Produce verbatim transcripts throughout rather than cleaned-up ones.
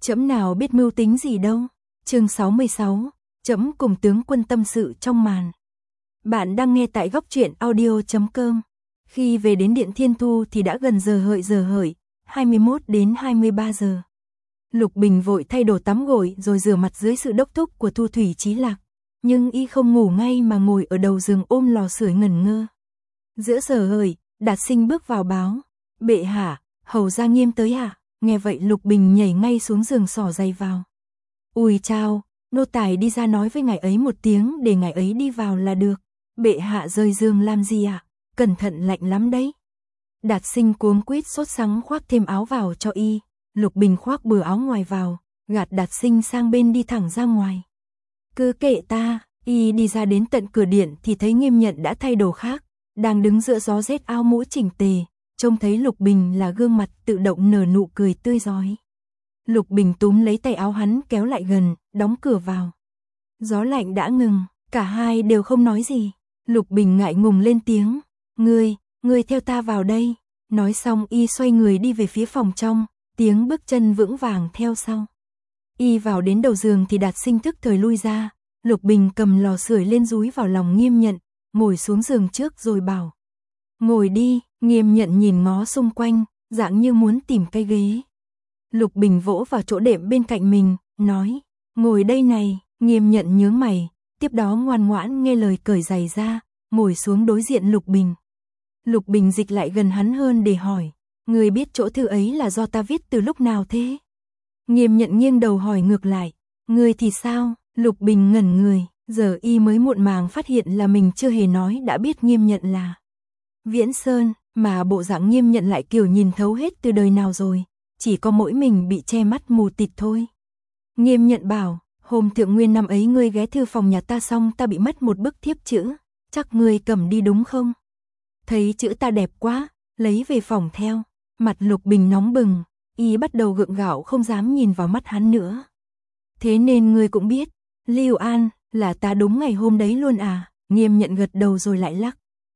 Trẫm nào biết mưu tính gì đâu. Chương sáu mươi sáu, trẫm cùng tướng quân tâm sự trong màn. Bạn đang nghe tại góc truyện audio chấm com. Khi về đến Điện Thiên Thu thì đã gần giờ hợi giờ hợi, hai mươi mốt đến hai mươi ba giờ. Lục Bình vội thay đồ tắm gội rồi rửa mặt dưới sự đốc thúc của Thu Thủy Chí Lạc. Nhưng y không ngủ ngay mà ngồi ở đầu giường ôm lò sưởi ngẩn ngơ. Giữa giờ hợi, Đạt Sinh bước vào báo. Bệ hạ, hầu gia Nghiêm tới ạ. Nghe vậy Lục Bình nhảy ngay xuống giường xỏ giày vào. Ui chao, nô tài đi ra nói với ngài ấy một tiếng để ngài ấy đi vào là được. Bệ hạ rời giường làm gì ạ? Cẩn thận lạnh lắm đấy. Đạt Sinh cuống quýt sốt sắng khoác thêm áo vào cho y. Lục Bình khoác bừa áo ngoài vào, gạt Đạt Sinh sang bên đi thẳng ra ngoài. Cứ kệ ta, y đi ra đến tận cửa điện thì thấy Nghiêm Nhận đã thay đồ khác, đang đứng giữa gió rét áo mũ chỉnh tề, trông thấy Lục Bình là gương mặt tự động nở nụ cười tươi rói. Lục Bình túm lấy tay áo hắn kéo lại gần, đóng cửa vào. Gió lạnh đã ngừng, cả hai đều không nói gì. Lục Bình ngại ngùng lên tiếng, ngươi, ngươi theo ta vào đây. Nói xong y xoay người đi về phía phòng trong, tiếng bước chân vững vàng theo sau. Y vào đến đầu giường thì Đạt Sinh thức thời lui ra. Lục Bình cầm lò sưởi lên dúi vào lòng Nghiêm Nhận, ngồi xuống giường trước rồi bảo. Ngồi đi. Nghiêm Nhận nhìn ngó xung quanh, dạng như muốn tìm cây ghế. Lục Bình vỗ vào chỗ đệm bên cạnh mình, nói, ngồi đây này. Nghiêm Nhận nhướng mày, tiếp đó ngoan ngoãn nghe lời cởi giày ra, ngồi xuống đối diện Lục Bình. Lục Bình dịch lại gần hắn hơn để hỏi, người biết chỗ thư ấy là do ta viết từ lúc nào thế? Nghiêm Nhận nghiêng đầu hỏi ngược lại, người thì sao? Lục Bình ngẩn người, giờ y mới muộn màng phát hiện là mình chưa hề nói đã biết Nghiêm Nhận là Viễn Sơn, mà bộ dạng Nghiêm Nhận lại kiểu nhìn thấu hết từ đời nào rồi, chỉ có mỗi mình bị che mắt mù tịt thôi. Nghiêm Nhận bảo, hôm thượng nguyên năm ấy ngươi ghé thư phòng nhà ta xong ta bị mất một bức thiếp chữ, chắc ngươi cầm đi đúng không? Thấy chữ ta đẹp quá, lấy về phòng theo. Mặt Lục Bình nóng bừng, y bắt đầu gượng gạo không dám nhìn vào mắt hắn nữa. Thế nên ngươi cũng biết, Lưu An, là ta đúng ngày hôm đấy luôn à? Nghiêm Nhận gật đầu rồi lại lắc.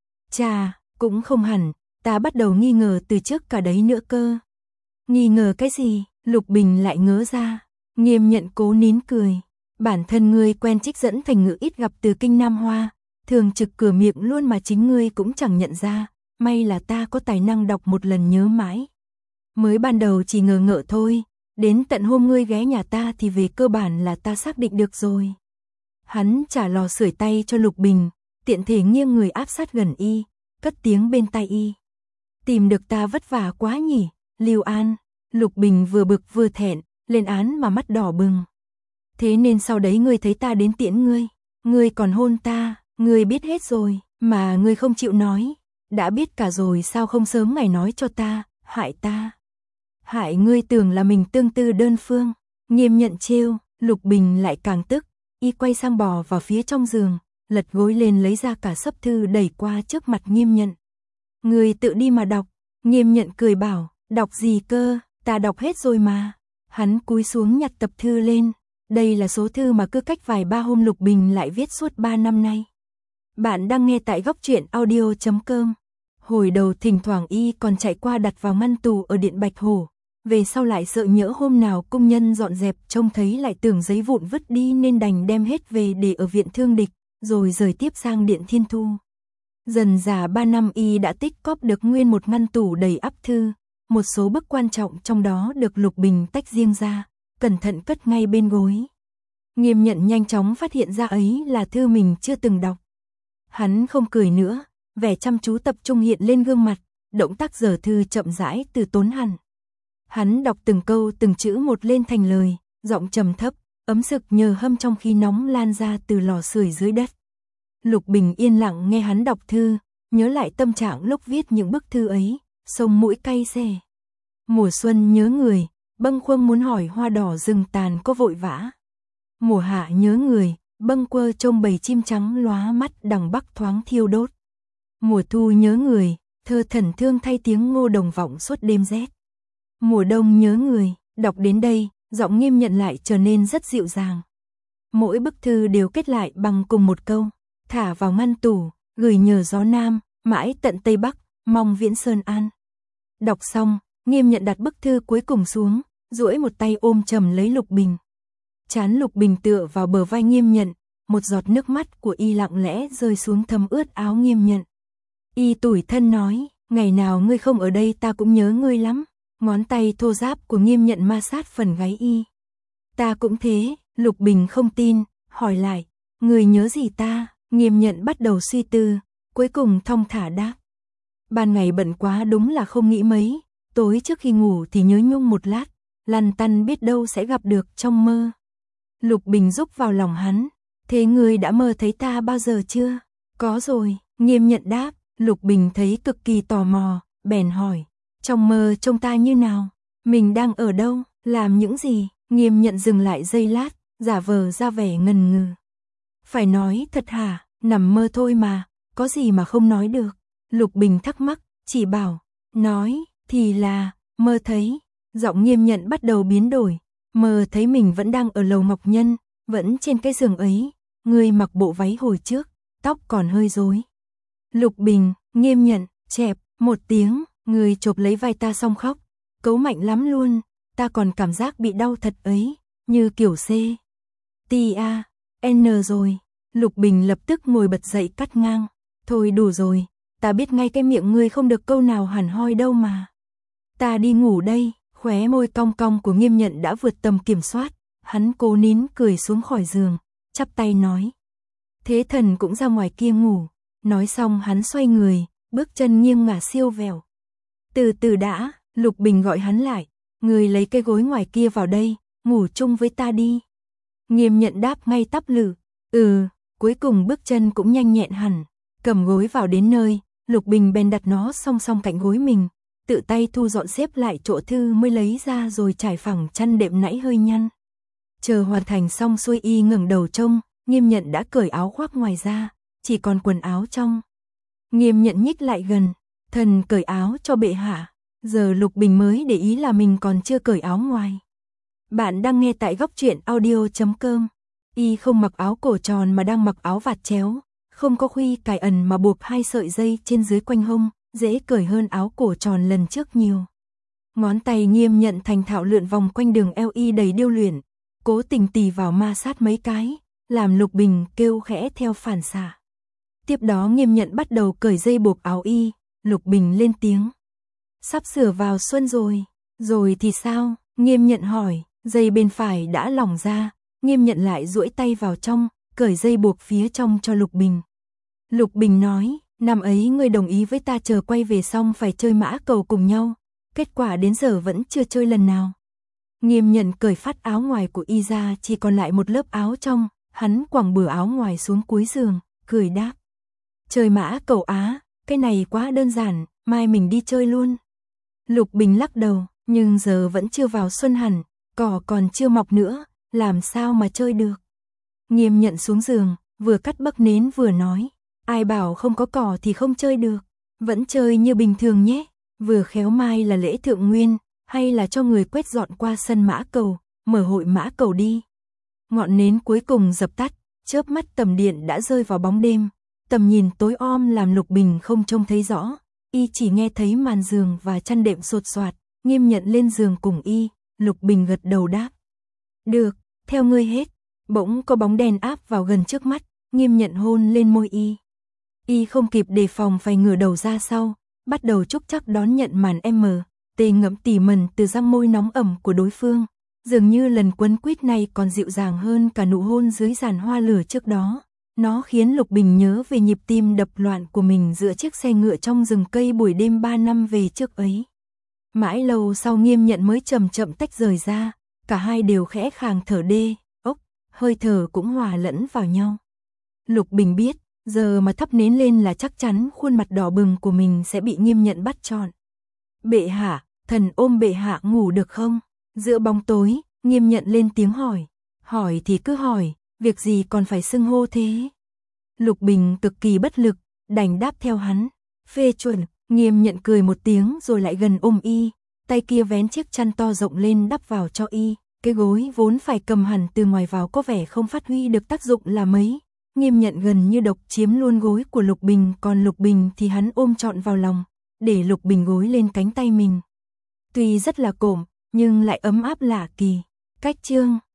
Chà, cũng không hẳn, ta bắt đầu nghi ngờ từ trước cả đấy nữa cơ. Nghi ngờ cái gì? Lục Bình lại ngớ ra. Nghiêm Nhận cố nín cười. Bản thân ngươi quen trích dẫn thành ngữ ít gặp từ kinh Nam Hoa, thường trực cửa miệng luôn mà chính ngươi cũng chẳng nhận ra, may là ta có tài năng đọc một lần nhớ mãi. Mới ban đầu chỉ ngờ ngợ thôi, đến tận hôm ngươi ghé nhà ta thì về cơ bản là ta xác định được rồi. Hắn trả lò sưởi tay cho Lục Bình, tiện thể nghiêng người áp sát gần y, cất tiếng bên tai y. Tìm được ta vất vả quá nhỉ, Lưu An. Lục Bình vừa bực vừa thẹn, lên án mà mắt đỏ bừng. Thế nên sau đấy ngươi thấy ta đến tiễn ngươi, ngươi còn hôn ta, ngươi biết hết rồi, mà ngươi không chịu nói. Đã biết cả rồi sao không sớm ngày nói cho ta, hại ta. Hại ngươi tưởng là mình tương tư đơn phương. Nghiêm Nhận trêu, Lục Bình lại càng tức, y quay sang bò vào phía trong giường, lật gối lên lấy ra cả xấp thư đẩy qua trước mặt Nghiêm Nhận. Ngươi tự đi mà đọc. Nghiêm Nhận cười bảo, đọc gì cơ, ta đọc hết rồi mà. Hắn cúi xuống nhặt tập thư lên. Đây là số thư mà cứ cách vài ba hôm Lục Bình lại viết suốt ba năm nay. Bạn đang nghe tại góc truyện audio chấm com. Hồi đầu thỉnh thoảng y còn chạy qua đặt vào ngăn tủ ở Điện Bạch Hổ. Về sau lại sợ nhỡ hôm nào công nhân dọn dẹp trông thấy lại tưởng giấy vụn vứt đi nên đành đem hết về để ở viện thương địch, rồi rời tiếp sang Điện Thiên Thu. Dần dà ba năm y đã tích cóp được nguyên một ngăn tủ đầy ắp thư, một số bức quan trọng trong đó được Lục Bình tách riêng ra, cẩn thận cất ngay bên gối. Nghiêm Nhận nhanh chóng phát hiện ra ấy là thư mình chưa từng đọc. Hắn không cười nữa, vẻ chăm chú tập trung hiện lên gương mặt, động tác dở thư chậm rãi từ tốn hẳn. Hắn đọc từng câu từng chữ một lên thành lời, giọng trầm thấp, ấm sực nhờ hâm trong khi nóng lan ra từ lò sưởi dưới đất. Lục Bình yên lặng nghe hắn đọc thư, nhớ lại tâm trạng lúc viết những bức thư ấy, sông mũi cay xè. Mùa xuân nhớ người, bâng khuâng muốn hỏi hoa đỏ rừng tàn có vội vã. Mùa hạ nhớ người, bâng quơ trông bầy chim trắng lóa mắt đằng bắc thoáng thiêu đốt. Mùa thu nhớ người, thơ thần thương thay tiếng ngô đồng vọng suốt đêm rét. Mùa đông nhớ người, đọc đến đây, giọng Nghiêm Nhận lại trở nên rất dịu dàng. Mỗi bức thư đều kết lại bằng cùng một câu, thả vào ngăn tủ, gửi nhờ gió nam, mãi tận Tây Bắc, mong Viễn Sơn an. Đọc xong, Nghiêm Nhận đặt bức thư cuối cùng xuống, duỗi một tay ôm chầm lấy Lục Bình. Trán Lục Bình tựa vào bờ vai Nghiêm Nhận, một giọt nước mắt của y lặng lẽ rơi xuống thấm ướt áo Nghiêm Nhận. Y tủi thân nói, ngày nào ngươi không ở đây ta cũng nhớ ngươi lắm. Ngón tay thô ráp của Nghiêm Nhận ma sát phần gáy y. Ta cũng thế. Lục Bình không tin, hỏi lại, ngươi nhớ gì ta? Nghiêm Nhận bắt đầu suy tư, cuối cùng thong thả đáp. Ban ngày bận quá đúng là không nghĩ mấy, tối trước khi ngủ thì nhớ nhung một lát, lăn tăn biết đâu sẽ gặp được trong mơ. Lục Bình rúc vào lòng hắn, thế ngươi đã mơ thấy ta bao giờ chưa? Có rồi, Nghiêm Nhận đáp. Lục Bình thấy cực kỳ tò mò, bèn hỏi, trong mơ trông ta như nào? Mình đang ở đâu? Làm những gì? Nghiêm Nhận dừng lại giây lát, giả vờ ra vẻ ngần ngừ. Phải nói thật hả? Nằm mơ thôi mà, có gì mà không nói được? Lục Bình thắc mắc, chỉ bảo, nói, thì là, mơ thấy. Giọng Nghiêm Nhận bắt đầu biến đổi, mơ thấy mình vẫn đang ở lầu Ngọc Nhân, vẫn trên cái giường ấy, ngươi mặc bộ váy hồi trước, tóc còn hơi rối. Lục Bình, Nghiêm Nhận, chẹp, một tiếng, người chộp lấy vai ta xong khóc, cấu mạnh lắm luôn, ta còn cảm giác bị đau thật ấy, như kiểu C. T A, N rồi. Lục Bình lập tức ngồi bật dậy cắt ngang, thôi đủ rồi, ta biết ngay cái miệng ngươi không được câu nào hẳn hoi đâu mà. Ta đi ngủ đây. Khóe môi cong cong của Nghiêm Nhận đã vượt tầm kiểm soát, hắn cố nín cười xuống khỏi giường, chắp tay nói. Thế thần cũng ra ngoài kia ngủ. Nói xong hắn xoay người, bước chân nghiêng ngả siêu vẹo. Từ từ đã, Lục Bình gọi hắn lại, người lấy cái gối ngoài kia vào đây, ngủ chung với ta đi. Nghiêm Nhận đáp ngay tắp lự, ừ, cuối cùng bước chân cũng nhanh nhẹn hẳn, cầm gối vào đến nơi, Lục Bình bèn đặt nó song song cạnh gối mình, tự tay thu dọn xếp lại chỗ thư mới lấy ra rồi trải phẳng chăn đệm nãy hơi nhăn. Chờ hoàn thành xong xuôi y ngẩng đầu trông, Nghiêm Nhận đã cởi áo khoác ngoài ra, chỉ còn quần áo trong. Nghiêm Nhận nhích lại gần, thần cởi áo cho bệ hạ. Giờ Lục Bình mới để ý là mình còn chưa cởi áo ngoài. Bạn đang nghe tại góc truyện audio chấm com. Y không mặc áo cổ tròn mà đang mặc áo vạt chéo, không có khuy cài ẩn mà buộc hai sợi dây trên dưới quanh hông, dễ cởi hơn áo cổ tròn lần trước nhiều. Ngón tay Nghiêm Nhận thành thạo lượn vòng quanh đường eo y đầy điêu luyện, cố tình tì vào ma sát mấy cái, làm Lục Bình kêu khẽ theo phản xạ. Tiếp đó Nghiêm Nhận bắt đầu cởi dây buộc áo y, Lục Bình lên tiếng. Sắp sửa vào xuân rồi, rồi thì sao? Nghiêm Nhận hỏi, dây bên phải đã lỏng ra, Nghiêm Nhận lại duỗi tay vào trong, cởi dây buộc phía trong cho Lục Bình. Lục Bình nói, năm ấy ngươi đồng ý với ta chờ quay về xong phải chơi mã cầu cùng nhau, kết quả đến giờ vẫn chưa chơi lần nào. Nghiêm Nhận cởi phát áo ngoài của y ra, chỉ còn lại một lớp áo trong, hắn quẳng bừa áo ngoài xuống cuối giường, cười đáp. Chơi mã cầu á, cái này quá đơn giản, mai mình đi chơi luôn. Lục Bình lắc đầu, nhưng giờ vẫn chưa vào xuân hẳn, cỏ còn chưa mọc nữa, làm sao mà chơi được. Nghiêm Nhận xuống giường, vừa cắt bấc nến vừa nói, ai bảo không có cỏ thì không chơi được, vẫn chơi như bình thường nhé, vừa khéo mai là lễ thượng nguyên, hay là cho người quét dọn qua sân mã cầu, mở hội mã cầu đi. Ngọn nến cuối cùng dập tắt, chớp mắt tầm điện đã rơi vào bóng đêm, tầm nhìn tối om làm Lục Bình không trông thấy rõ, y chỉ nghe thấy màn giường và chăn đệm sột soạt. Nghiêm Nhận lên giường cùng y, Lục Bình gật đầu đáp. Được, theo ngươi hết. Bỗng có bóng đèn áp vào gần trước mắt, Nghiêm Nhận hôn lên môi y. Y không kịp đề phòng phải ngửa đầu ra sau, bắt đầu chúc chắc đón nhận màn M, tê ngẫm tỉ mẩn từ răng môi nóng ẩm của đối phương. Dường như lần quấn quýt này còn dịu dàng hơn cả nụ hôn dưới giàn hoa lửa trước đó. Nó khiến Lục Bình nhớ về nhịp tim đập loạn của mình giữa chiếc xe ngựa trong rừng cây buổi đêm ba năm về trước ấy. Mãi lâu sau Nghiêm Nhận mới chậm chậm tách rời ra, cả hai đều khẽ khàng thở đê, ốc, hơi thở cũng hòa lẫn vào nhau. Lục Bình biết, giờ mà thắp nến lên là chắc chắn khuôn mặt đỏ bừng của mình sẽ bị Nghiêm Nhận bắt trọn. Bệ hạ, thần ôm bệ hạ ngủ được không? Giữa bóng tối, Nghiêm Nhận lên tiếng hỏi. Hỏi thì cứ hỏi, việc gì còn phải xưng hô thế? Lục Bình cực kỳ bất lực, đành đáp theo hắn. Phê chuẩn. Nghiêm Nhận cười một tiếng rồi lại gần ôm y, tay kia vén chiếc chăn to rộng lên đắp vào cho y, cái gối vốn phải cầm hẳn từ ngoài vào có vẻ không phát huy được tác dụng là mấy. Nghiêm Nhận gần như độc chiếm luôn gối của Lục Bình, còn Lục Bình thì hắn ôm trọn vào lòng, để Lục Bình gối lên cánh tay mình. Tuy rất là cộm, nhưng lại ấm áp lạ kỳ. Cách chương